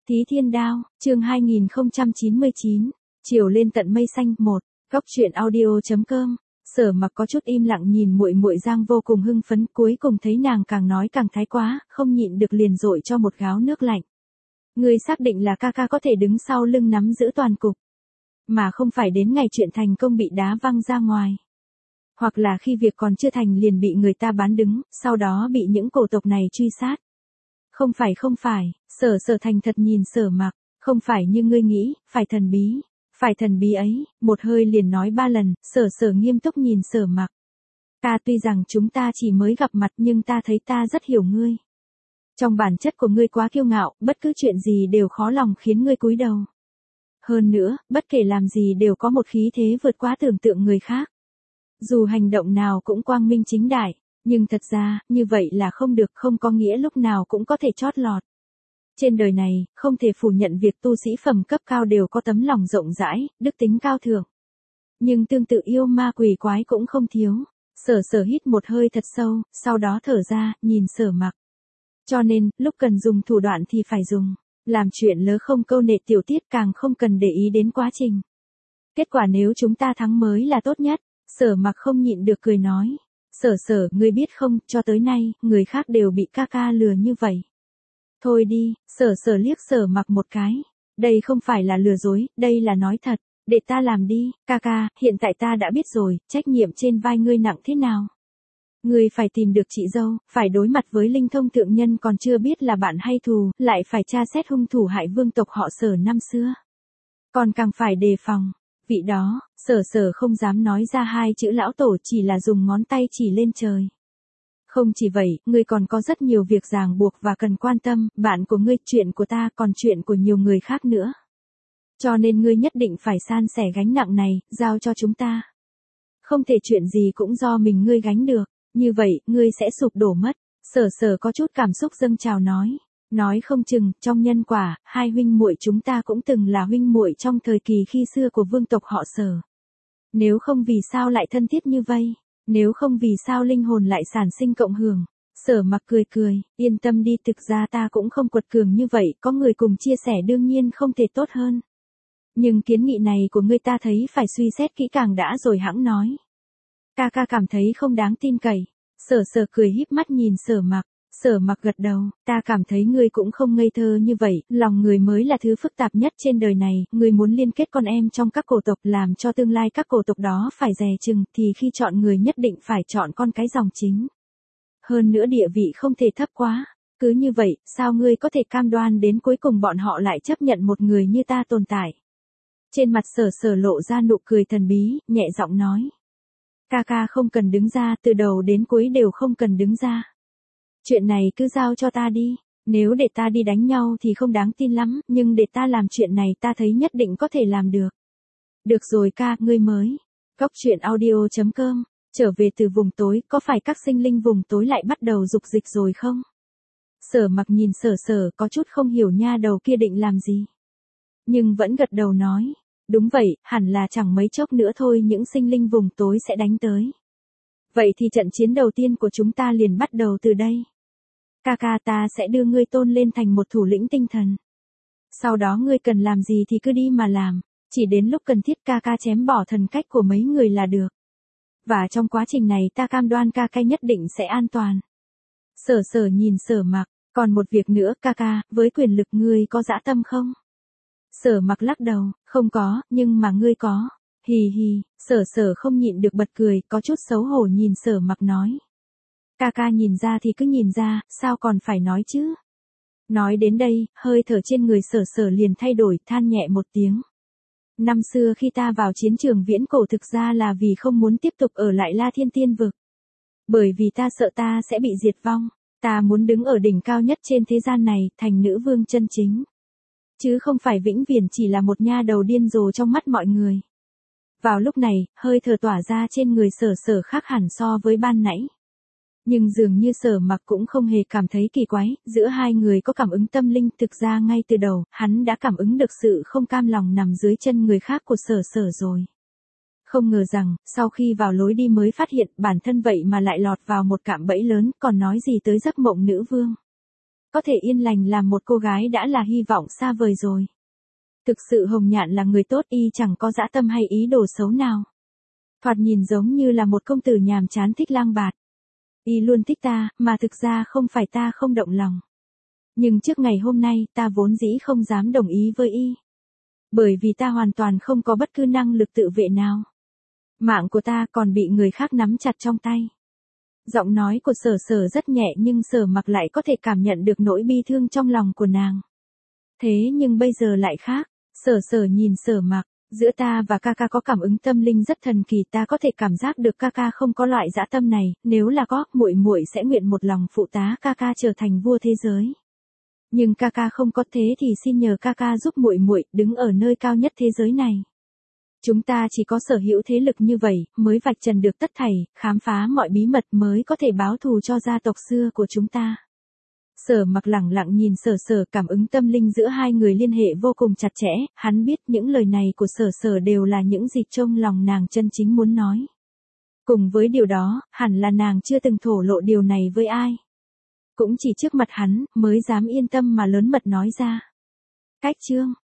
Thí Thiên Đao, chương 2099, chiều lên tận mây xanh 1, góc truyện audio.com. Sở Mặc có chút im lặng nhìn muội muội Giang vô cùng hưng phấn, cuối cùng thấy nàng càng nói càng thái quá, không nhịn được liền dội cho một gáo nước lạnh. Ngươi xác định là ca ca có thể đứng sau lưng nắm giữ toàn cục, mà không phải đến ngày chuyện thành công bị đá văng ra ngoài. Hoặc là khi việc còn chưa thành liền bị người ta bán đứng, sau đó bị những cổ tộc này truy sát. Không phải, Sở thành thật nhìn Sở Mặc, không phải như ngươi nghĩ, phải thần bí ấy, một hơi liền nói 3 lần, Sở nghiêm túc nhìn Sở Mặc. Ta tuy rằng chúng ta chỉ mới gặp mặt nhưng ta thấy ta rất hiểu ngươi. Trong bản chất của ngươi quá kiêu ngạo, bất cứ chuyện gì đều khó lòng khiến ngươi cúi đầu. Hơn nữa, bất kể làm gì đều có một khí thế vượt quá tưởng tượng người khác. Dù hành động nào cũng quang minh chính đại, nhưng thật ra, như vậy là không được, không có nghĩa lúc nào cũng có thể chót lọt. Trên đời này, không thể phủ nhận việc tu sĩ phẩm cấp cao đều có tấm lòng rộng rãi, đức tính cao thượng. Nhưng tương tự yêu ma quỷ quái cũng không thiếu. Sở hít một hơi thật sâu, sau đó thở ra, nhìn Sở Mặc. Cho nên, lúc cần dùng thủ đoạn thì phải dùng. Làm chuyện lớ không câu nệ tiểu tiết, càng không cần để ý đến quá trình. Kết quả nếu chúng ta thắng mới là tốt nhất. Sở Mặc không nhịn được cười nói. Sở, ngươi biết không, cho tới nay, người khác đều bị ca ca lừa như vậy. Thôi đi, Sở liếc Sở Mặc một cái. Đây không phải là lừa dối, đây là nói thật. Để ta làm đi, ca ca, hiện tại ta đã biết rồi, trách nhiệm trên vai ngươi nặng thế nào. Ngươi phải tìm được chị dâu, phải đối mặt với linh thông thượng nhân còn chưa biết là bạn hay thù, lại phải tra xét hung thủ hại vương tộc họ Sở năm xưa. Còn càng phải đề phòng. Vị đó, Sở không dám nói ra 2 chữ lão tổ, chỉ là dùng ngón tay chỉ lên trời. Không chỉ vậy, ngươi còn có rất nhiều việc ràng buộc và cần quan tâm, bạn của ngươi, chuyện của ta, còn chuyện của nhiều người khác nữa. Cho nên ngươi nhất định phải san sẻ gánh nặng này, giao cho chúng ta. Không thể chuyện gì cũng do mình ngươi gánh được, như vậy, ngươi sẽ sụp đổ mất. Sở có chút cảm xúc dâng trào nói. Nói không chừng, trong nhân quả, 2 huynh muội chúng ta cũng từng là huynh muội trong thời kỳ khi xưa của vương tộc họ Sở. Nếu không vì sao lại thân thiết như vây, nếu không vì sao linh hồn lại sản sinh cộng hưởng. Sở Mặc cười, yên tâm đi, thực ra ta cũng không quật cường như vậy, có người cùng chia sẻ đương nhiên không thể tốt hơn. Nhưng kiến nghị này của ngươi ta thấy phải suy xét kỹ càng đã rồi hẵng nói. Ca ca cảm thấy không đáng tin cậy. Sở cười híp mắt nhìn Sở Mặc. Sở Mặc gật đầu, ta cảm thấy ngươi cũng không ngây thơ như vậy, lòng người mới là thứ phức tạp nhất trên đời này, ngươi muốn liên kết con em trong các cổ tộc làm cho tương lai các cổ tộc đó phải dè chừng, thì khi chọn người nhất định phải chọn con cái dòng chính. Hơn nữa địa vị không thể thấp quá, cứ như vậy, sao ngươi có thể cam đoan đến cuối cùng bọn họ lại chấp nhận một người như ta tồn tại. Trên mặt Sở lộ ra nụ cười thần bí, nhẹ giọng nói. Ca ca không cần đứng ra, từ đầu đến cuối đều không cần đứng ra. Chuyện này cứ giao cho ta đi, nếu để ta đi đánh nhau thì không đáng tin lắm, nhưng để ta làm chuyện này ta thấy nhất định có thể làm được. Được rồi ca, ngươi mới. Góc truyện audio.com, trở về từ vùng tối, có phải các sinh linh vùng tối lại bắt đầu dục dịch rồi không? Sở Mặc nhìn Sở có chút không hiểu nha đầu kia định làm gì. Nhưng vẫn gật đầu nói, đúng vậy, hẳn là chẳng mấy chốc nữa thôi những sinh linh vùng tối sẽ đánh tới. Vậy thì trận chiến đầu tiên của chúng ta liền bắt đầu từ đây. Ca ca, ta sẽ đưa ngươi tôn lên thành một thủ lĩnh tinh thần. Sau đó ngươi cần làm gì thì cứ đi mà làm, chỉ đến lúc cần thiết ca ca chém bỏ thần cách của mấy người là được. Và trong quá trình này ta cam đoan ca ca nhất định sẽ an toàn. Sở nhìn Sở Mặc, còn một việc nữa ca ca, với quyền lực ngươi có dã tâm không? Sở Mặc lắc đầu, không có, nhưng mà ngươi có. Hì, Sở không nhịn được bật cười, có chút xấu hổ nhìn Sở Mặc nói. Ca ca nhìn ra thì cứ nhìn ra, sao còn phải nói chứ? Nói đến đây, hơi thở trên người Sở liền thay đổi, than nhẹ một tiếng. Năm xưa khi ta vào chiến trường viễn cổ thực ra là vì không muốn tiếp tục ở lại La Thiên Tiên Vực. Bởi vì ta sợ ta sẽ bị diệt vong, ta muốn đứng ở đỉnh cao nhất trên thế gian này, thành nữ vương chân chính. Chứ không phải vĩnh viễn chỉ là một nha đầu điên rồ trong mắt mọi người. Vào lúc này, hơi thở tỏa ra trên người Sở khác hẳn so với ban nãy. Nhưng dường như Sở Mặc cũng không hề cảm thấy kỳ quái, giữa hai người có cảm ứng tâm linh, thực ra ngay từ đầu, hắn đã cảm ứng được sự không cam lòng nằm dưới chân người khác của Sở rồi. Không ngờ rằng, sau khi vào lối đi mới phát hiện bản thân vậy mà lại lọt vào một cạm bẫy lớn, còn nói gì tới giấc mộng nữ vương. có thể yên lành làm một cô gái đã là hy vọng xa vời rồi. Thực sự Hồng Nhạn là người tốt, y chẳng có dã tâm hay ý đồ xấu nào. Thoạt nhìn giống như là một công tử nhàm chán thích lang bạt. Y luôn thích ta, mà thực ra không phải ta không động lòng. Nhưng trước ngày hôm nay ta vốn dĩ không dám đồng ý với y. Bởi vì ta hoàn toàn không có bất cứ năng lực tự vệ nào. Mạng của ta còn bị người khác nắm chặt trong tay. Giọng nói của Sở Sở rất nhẹ nhưng Sở Mặc lại có thể cảm nhận được nỗi bi thương trong lòng của nàng. Thế nhưng bây giờ lại khác. Sở Sở nhìn Sở Mặc, giữa ta và ca ca có cảm ứng tâm linh rất thần kỳ, ta có thể cảm giác được ca ca không có loại dã tâm này, nếu là có, muội muội sẽ nguyện một lòng phụ tá ca ca trở thành vua thế giới. Nhưng ca ca không có, thế thì xin nhờ ca ca giúp muội muội đứng ở nơi cao nhất thế giới này. Chúng ta chỉ có sở hữu thế lực như vậy, mới vạch trần được tất thảy, khám phá mọi bí mật mới có thể báo thù cho gia tộc xưa của chúng ta. Sở Mặc lẳng lặng nhìn Sở Sở, cảm ứng tâm linh giữa hai người liên hệ vô cùng chặt chẽ, hắn biết những lời này của Sở Sở đều là những gì trong lòng nàng chân chính muốn nói. Cùng với điều đó, hẳn là nàng chưa từng thổ lộ điều này với ai. Cũng chỉ trước mặt hắn, mới dám yên tâm mà lớn mật nói ra. Cách chương